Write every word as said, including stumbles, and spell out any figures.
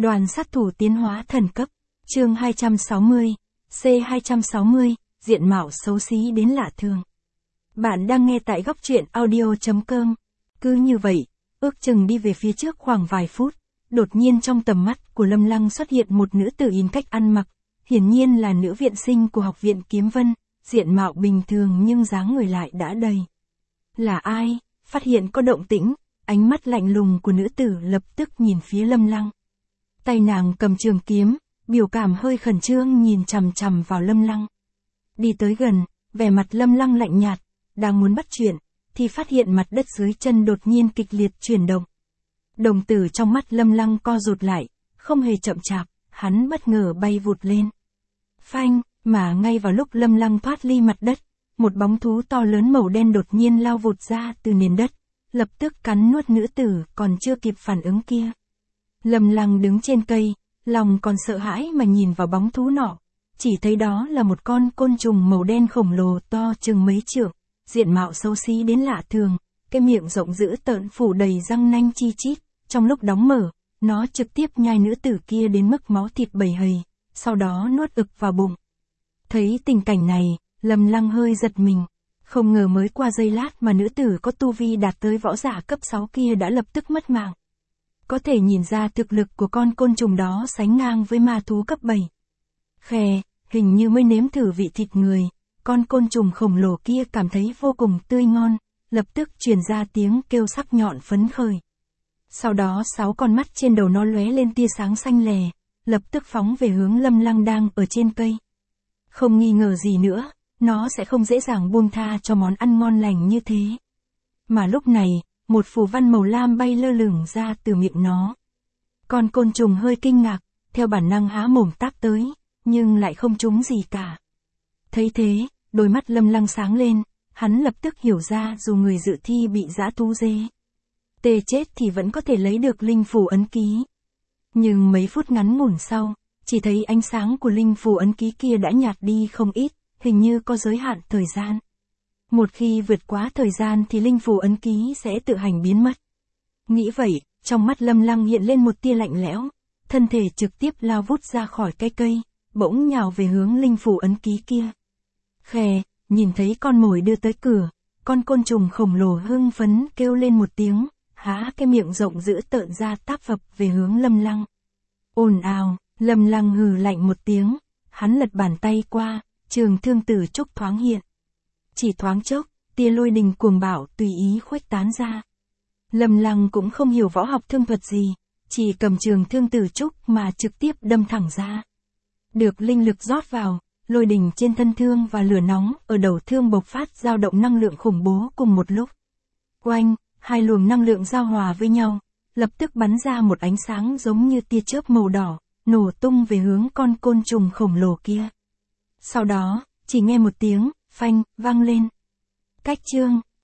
Đoàn sát thủ tiến hóa thần cấp, chương hai trăm sáu mươi, C hai trăm sáu mươi, diện mạo xấu xí đến lạ thường. Bạn đang nghe tại góc truyện audio chấm com. Cứ như vậy, ước chừng đi về phía trước khoảng vài phút, đột nhiên trong tầm mắt của Lâm Lăng xuất hiện một nữ tử in cách ăn mặc, hiển nhiên là nữ viện sinh của học viện Kiếm Vân, diện mạo bình thường nhưng dáng người lại đã đầy. Là ai? Phát hiện có động tĩnh, ánh mắt lạnh lùng của nữ tử lập tức nhìn phía Lâm Lăng. Tay nàng cầm trường kiếm, biểu cảm hơi khẩn trương nhìn chằm chằm vào Lâm Lăng. Đi tới gần, vẻ mặt Lâm Lăng lạnh nhạt, đang muốn bắt chuyện, thì phát hiện mặt đất dưới chân đột nhiên kịch liệt chuyển động. Đồng tử trong mắt Lâm Lăng co rụt lại, không hề chậm chạp, hắn bất ngờ bay vụt lên. Phanh, mà ngay vào lúc Lâm Lăng thoát ly mặt đất, một bóng thú to lớn màu đen đột nhiên lao vụt ra từ nền đất, lập tức cắn nuốt nữ tử còn chưa kịp phản ứng kia. Lâm Lăng đứng trên cây, lòng còn sợ hãi mà nhìn vào bóng thú nọ, chỉ thấy đó là một con côn trùng màu đen khổng lồ to chừng mấy trượng, diện mạo xấu xí đến lạ thường, cái miệng rộng dữ tợn phủ đầy răng nanh chi chít, trong lúc đóng mở, nó trực tiếp nhai nữ tử kia đến mức máu thịt bầy hầy, sau đó nuốt ực vào bụng. Thấy tình cảnh này, Lâm Lăng hơi giật mình, không ngờ mới qua giây lát mà nữ tử có tu vi đạt tới võ giả cấp sáu kia đã lập tức mất mạng. Có thể nhìn ra thực lực của con côn trùng đó sánh ngang với ma thú cấp bảy. Khè, hình như mới nếm thử vị thịt người, con côn trùng khổng lồ kia cảm thấy vô cùng tươi ngon, lập tức truyền ra tiếng kêu sắc nhọn phấn khởi. Sau đó sáu con mắt trên đầu nó lóe lên tia sáng xanh lè, lập tức phóng về hướng Lâm Lăng đang ở trên cây. Không nghi ngờ gì nữa, nó sẽ không dễ dàng buông tha cho món ăn ngon lành như thế. Mà lúc này, một phù văn màu lam bay lơ lửng ra từ miệng nó. Con côn trùng hơi kinh ngạc, theo bản năng há mồm táp tới, nhưng lại không trúng gì cả. Thấy thế, đôi mắt Lâm Lăng sáng lên, hắn lập tức hiểu ra dù người dự thi bị dã thú dê tê chết thì vẫn có thể lấy được linh phù ấn ký. Nhưng mấy phút ngắn ngủn sau, chỉ thấy ánh sáng của linh phù ấn ký kia đã nhạt đi không ít, hình như có giới hạn thời gian. Một khi vượt quá thời gian thì linh phù ấn ký sẽ tự hành biến mất. Nghĩ vậy, trong mắt Lâm Lăng hiện lên một tia lạnh lẽo, thân thể trực tiếp lao vút ra khỏi cái cây, bỗng nhào về hướng linh phù ấn ký kia. Khè, nhìn thấy con mồi đưa tới cửa, con côn trùng khổng lồ hưng phấn kêu lên một tiếng, há cái miệng rộng dữ tợn ra táp phập về hướng Lâm Lăng. Ồn ào, Lâm Lăng hừ lạnh một tiếng, hắn lật bàn tay qua, trường thương tử trúc thoáng hiện. Chỉ thoáng chốc, tia lôi đình cuồng bạo tùy ý khuếch tán ra. Lâm Lăng cũng không hiểu võ học thương thuật gì, chỉ cầm trường thương tử trúc mà trực tiếp đâm thẳng ra. Được linh lực rót vào, lôi đình trên thân thương và lửa nóng ở đầu thương bộc phát dao động năng lượng khủng bố cùng một lúc. Oanh, hai luồng năng lượng giao hòa với nhau, lập tức bắn ra một ánh sáng giống như tia chớp màu đỏ, nổ tung về hướng con côn trùng khổng lồ kia. Sau đó, chỉ nghe một tiếng phanh vang lên. Cách chương